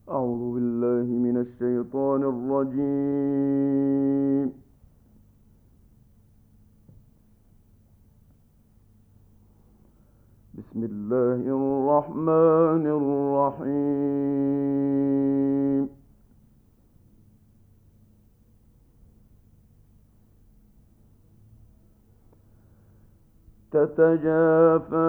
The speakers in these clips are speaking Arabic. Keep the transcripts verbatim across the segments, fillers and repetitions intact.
أعوذ بالله من الشيطان الرجيم. بسم الله الرحمن الرحيم. تتجافى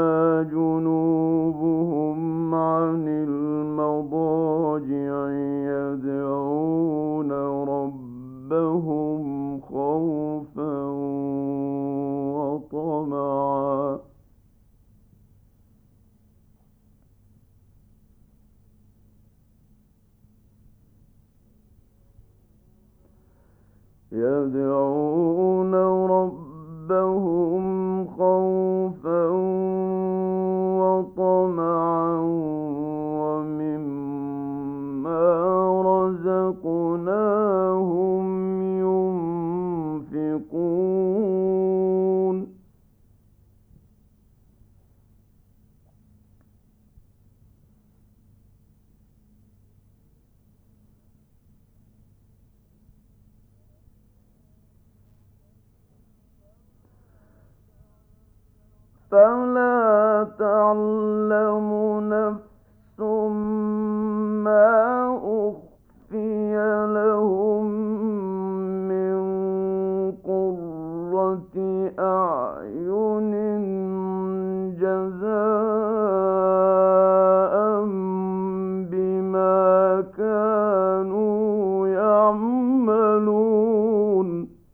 جنوبهم عن المضاجع يدعون ربهم خوفا وطمعا يدعون ربهم خوفا وطمعا ومما رزقناهم ينفقون فلا تعلم نفس ما أخفي لهم من قرة أعين جزاء بما كانوا يعملون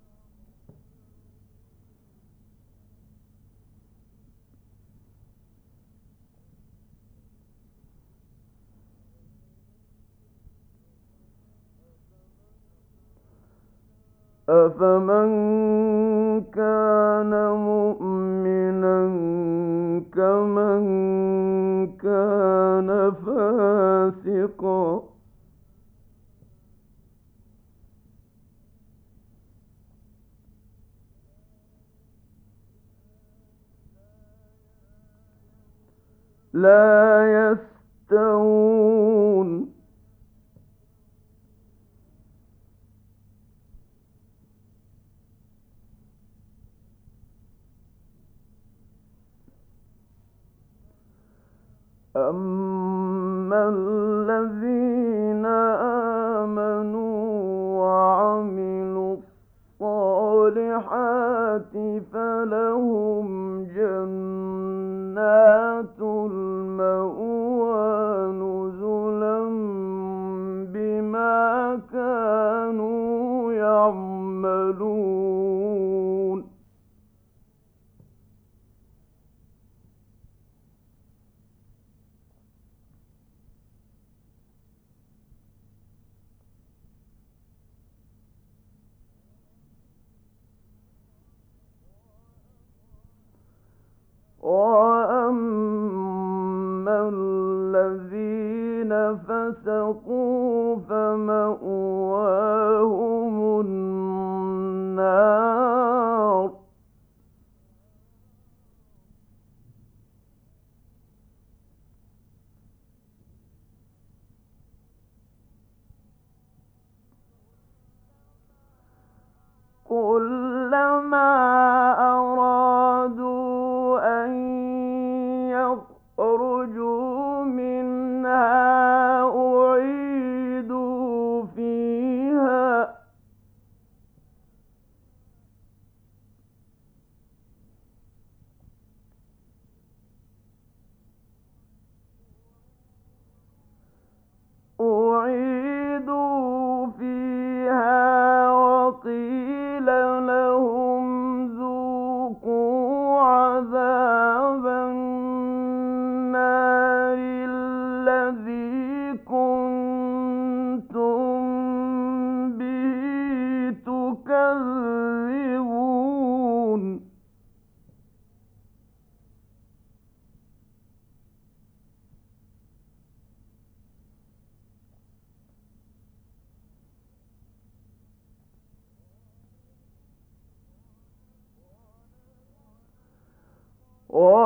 أفمن كان مؤمنا كمن كان فاسقا لا يستوون أما الذين آمنوا وعملوا الصالحات فلهم جنات المأوى نزلا بما كانوا يعملون وأما الذين فسقوا فمأواهم النار كلما أرادوا أن يخرجوا منها أعيدوا فيها أعيدوا فيها وقيل لهم ذوقوا عذاب النار الذي كنتم به تكذبون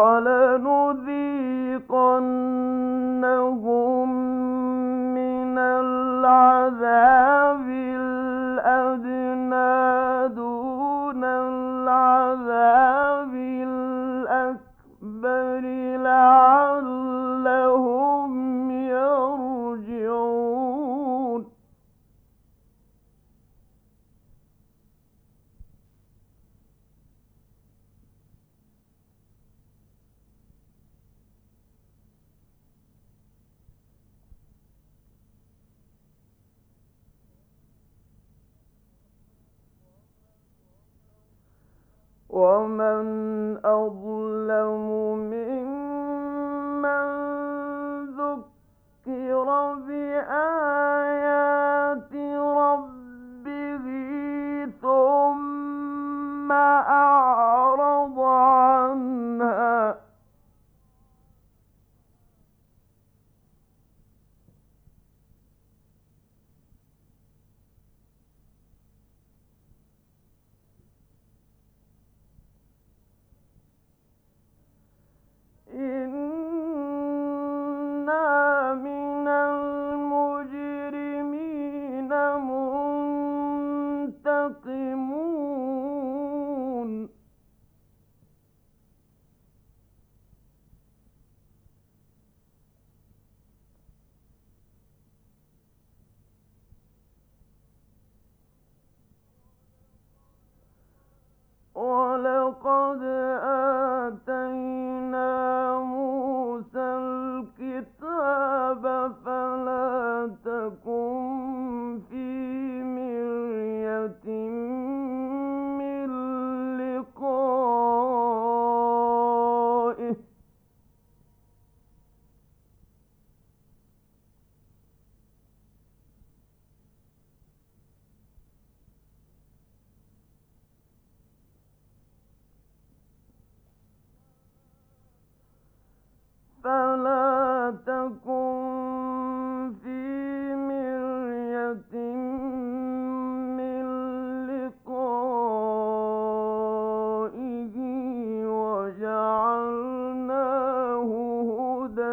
ولنذيقنهم من الأكبر لعلهم يرجعون ومن أظلم ممن ذكر بآيات ربه ثم أعرض عنها إنا من المجرمين منتقمون ولقد آتينا موسى الكتاب فلا تكن في مرية من لقائه فلا تكن في مرية من لقائه وجعلناه هدى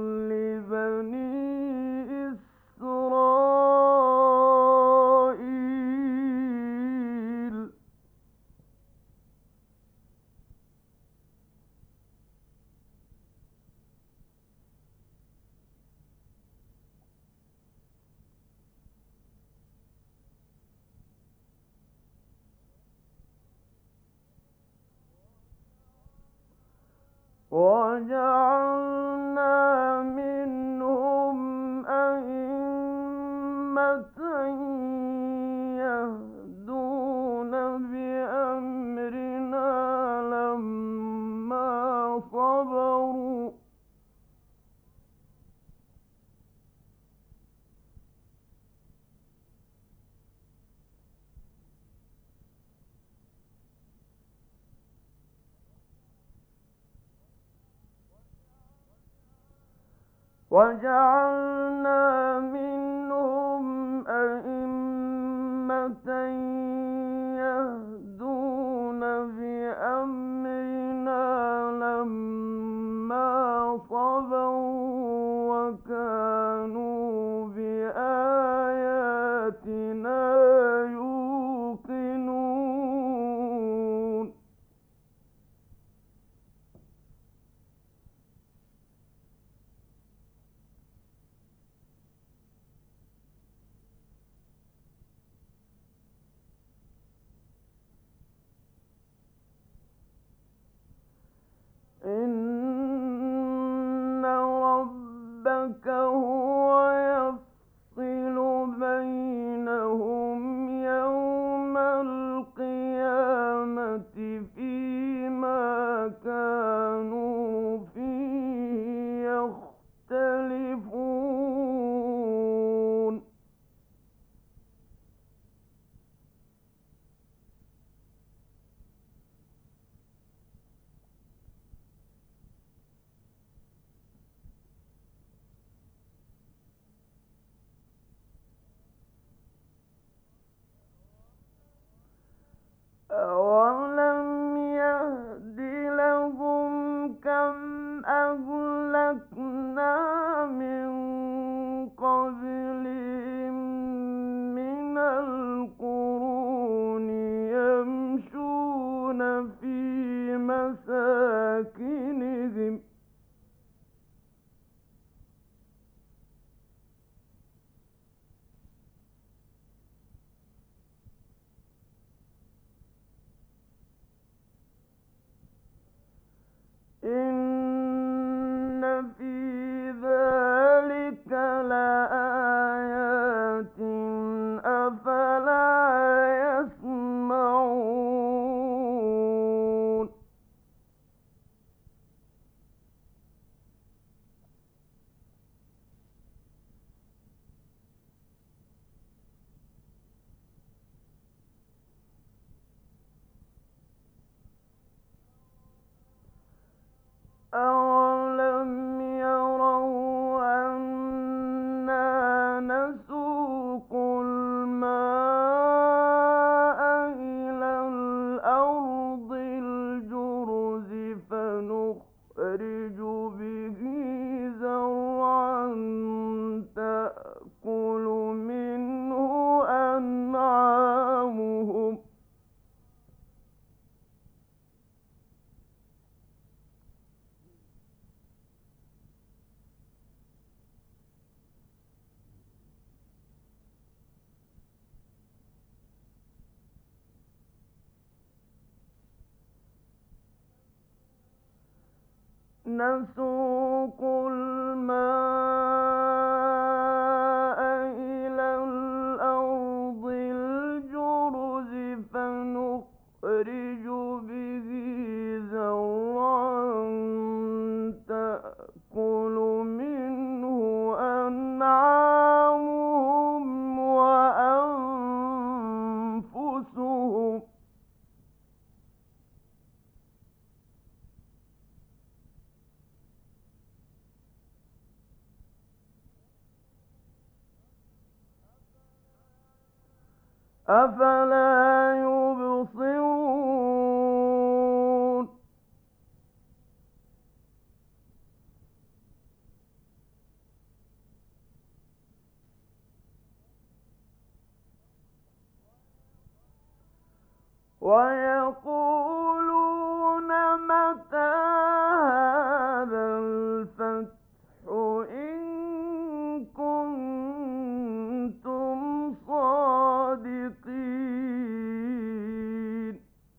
لبني إسرائيل وجعلنا منهم أئمة يهدون بأمرنا لما صبروا وجعلنا منهم أئمة يهدون بأمرنا لما صبروا وكانوا بآياتنا يوقنون إن ربك هو بهم إن في ذلك لآيات أفلا يسمعون أَوَلَمْ يَرَوْا أَنَّا نَسُوقُ الْمَاءَ إِلَى الْأَرْضِ الْجُرُزِ فَنُخْرِجُ بِهِ زَرْعًا تَأْكُلُ مِنْهُ أَنْعَامُهُمْ نَسُوقُ الْمَاءَ إِلَى الْأَرْضِ الْجُرُزِ فَنُخْرِجُ بِهِ زَرْعًا تَأْكُلُ مِنْهُ أَنْعَامُهُمْ وَأَنفُسُهُمْ ۖ أَفَلَا يُبْصِرُونَ وَيَقُولُونَ مَتَىٰ هَٰذَا الْفَتْحُ إِن كُنتُمْ صَادِقِينَ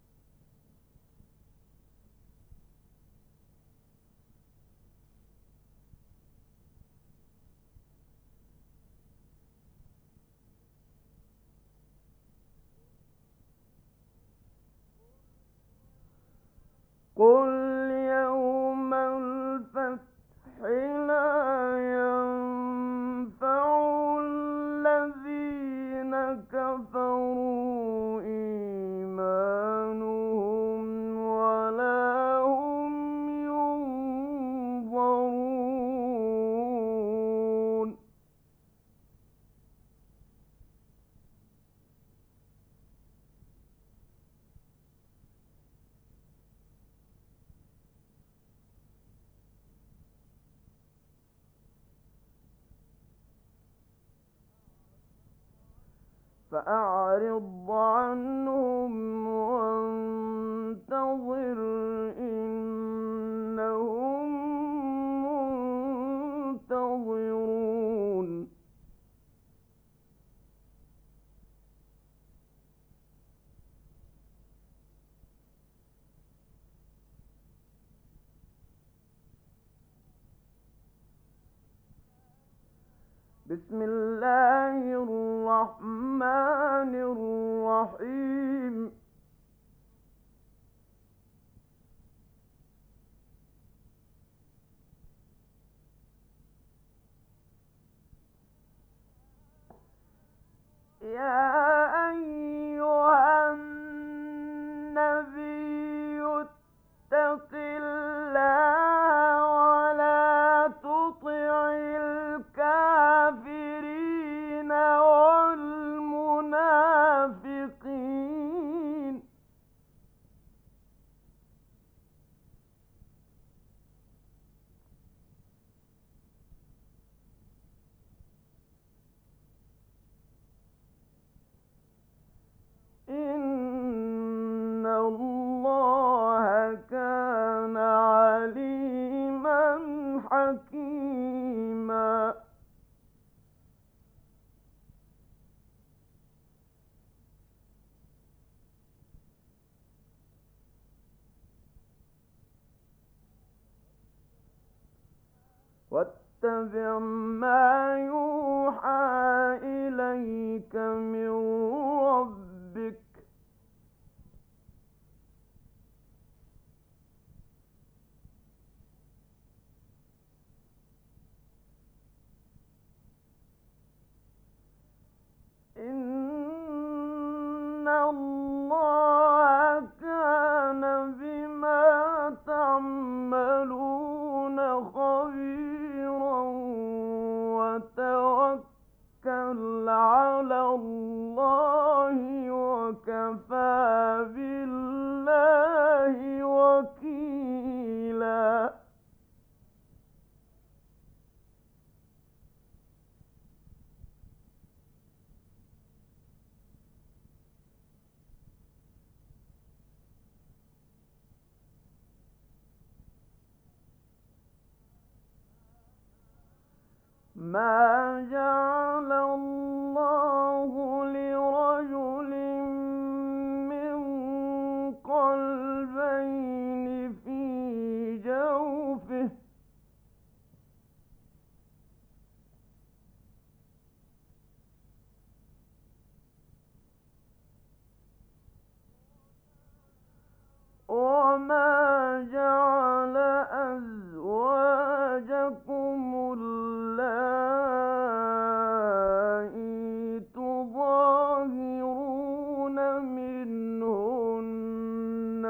قُلْ يَوْمَ الْفَتْحِ لَا يَنفَعُ الَّذِينَ كَفَرُوا إِيمَانُهُمْ وَلَا هُمْ يُنظَرُونَ فَأَعْرِضْ عَنْهُمْ وَانتَظِرْ إِنَّهُم مُّنتَظِرُونَ بسم الله الرحمن الرحيم يا أيها النبي اتق الله ولا تطع الكافرين والمنافقين حكيما. واتبع ما يوحى إليك من ربك. إن الله كان بما تعملون خبيرا. وتوكل على الله وكفى بالله وكيلا. ما جعل الله لرجل من قلبين في جوفه. وما جعل أزواجكم اللائي تظاهرون منهن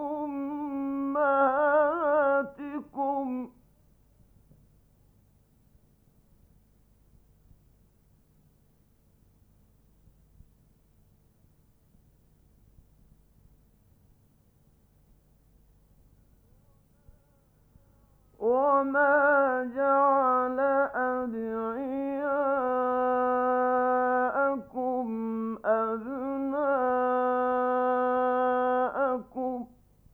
أمهاتكم. وما جعل أدعياءكم أبناءكم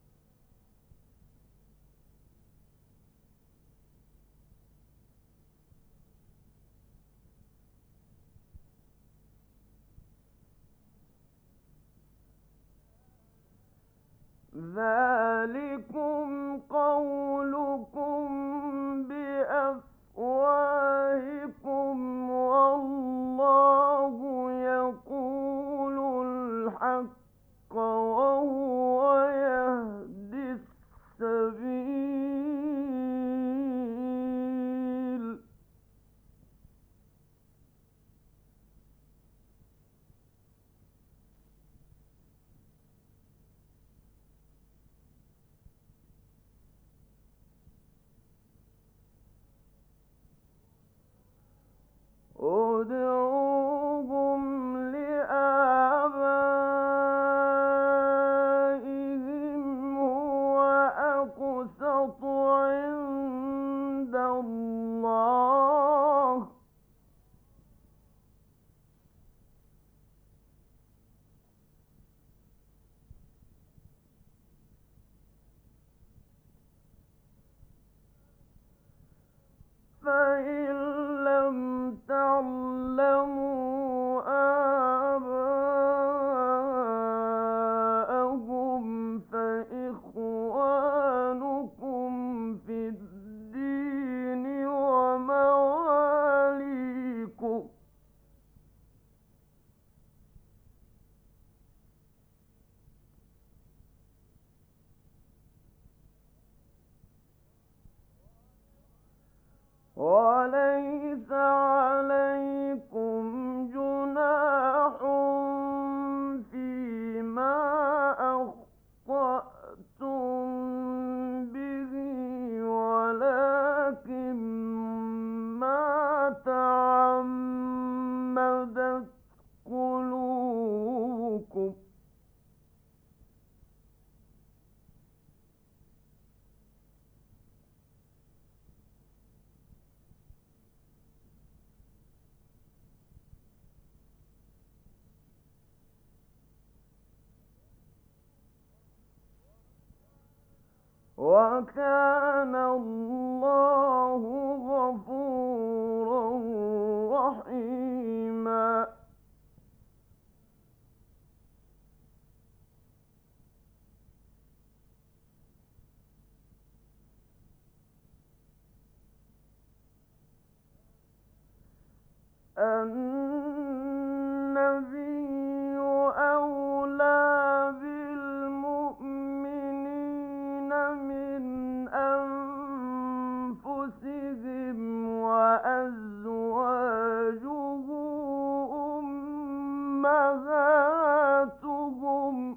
ذلكم قولكم بأفواهكم والله يقول الحق وهو يهدي السبيل. ادعوهم لآبائهم هو أقسط عند الله. فإن لم تعلموا آباءهم فإخوانكم في الدين ومواليكم. وليس عليكم جناح فيما أخطأتم به ولكن ما تعمدت قلوبكم. وكان الله النبي أولى بالمؤمنين من أنفسهم وأزواجه أمهاتهم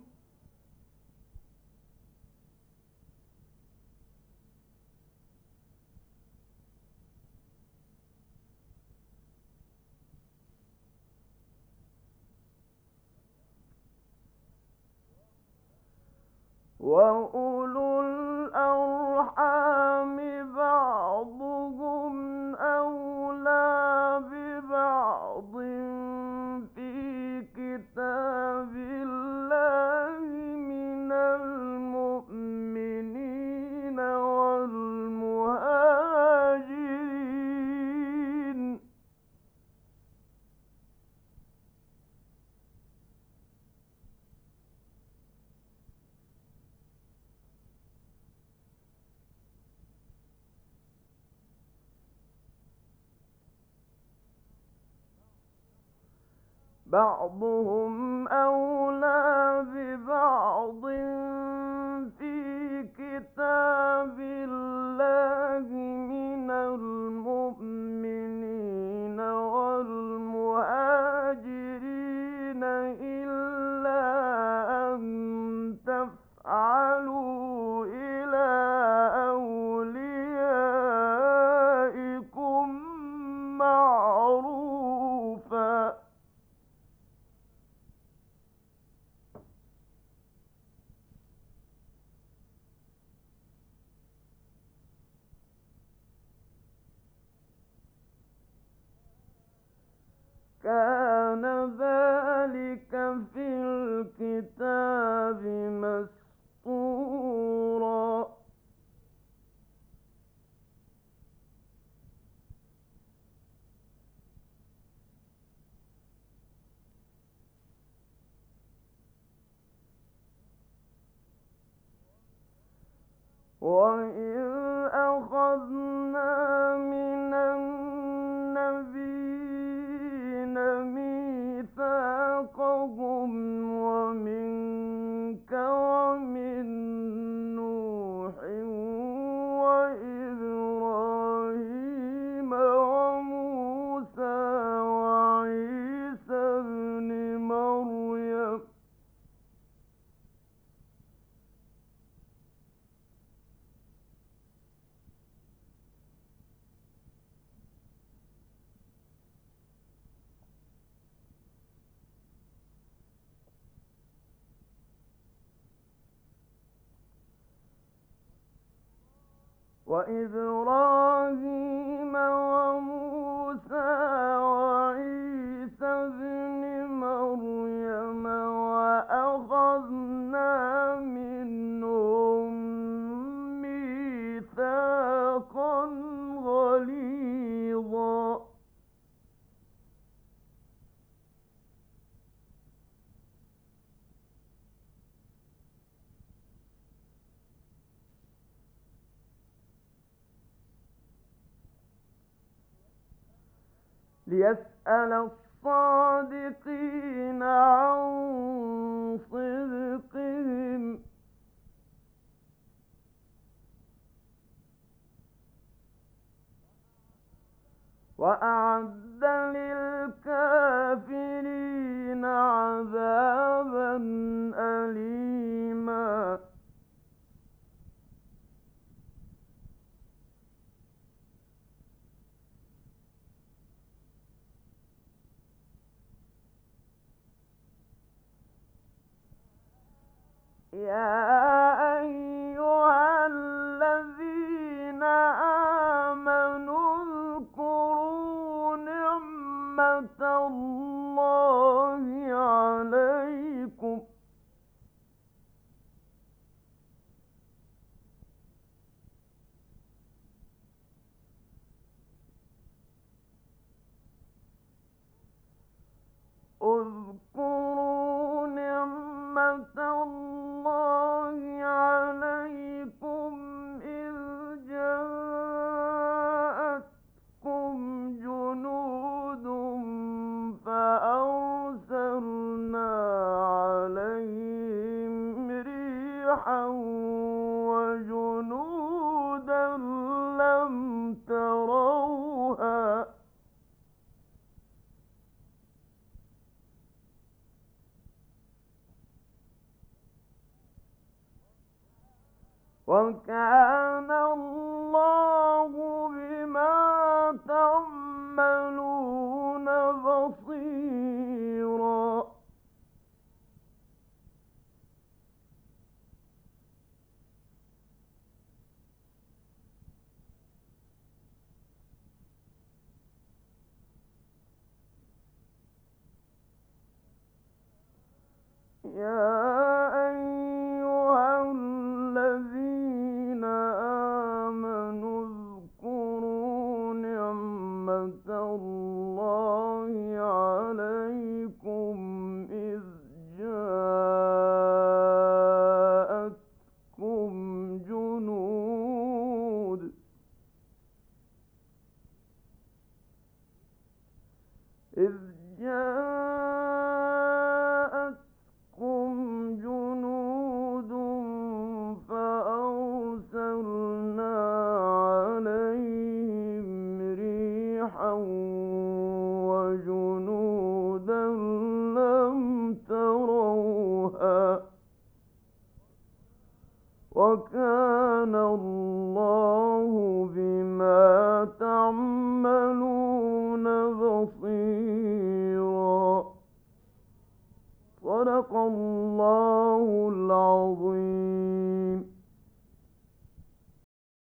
وأولو الأرحام بعضهم أولى ببعض في كتاب الله من المؤمنين والمهاجرين بعضهم أولى ببعض في كتاب الله من المؤمنين والمهاجرين إلا أن تفعلوا إلى أوليائكم معروفا كان ذلك في الكتاب مسطورا وإذ أخذنا من النبيين ميثاقهم ومنك ومن نوح وإبراهيم وموسى وعيسى ابن مريم وإبراهيم وموسى وعيسى ابن مريم وأخذنا منهم ميثاقا غليظا ليسأل الصادقين عن صدقهم وأعد للكافرين عذابا أليما يا أيها الذين آمنوا اذكروا نعمة الله عليكم اذكروا نعمة الله عليكم إذ جاءتكم جنود وكان الله بما تعملون بصيرا. يا أيها الذين آمنوا اذكروا نعمة الله عليكم إذ جاءتكم جنود إذ جاءتكم جنود فأرسلنا عليهم ريحا وجنودا لم تروها وكان الله بما تعملون بصيرا. صدق الله العظيم.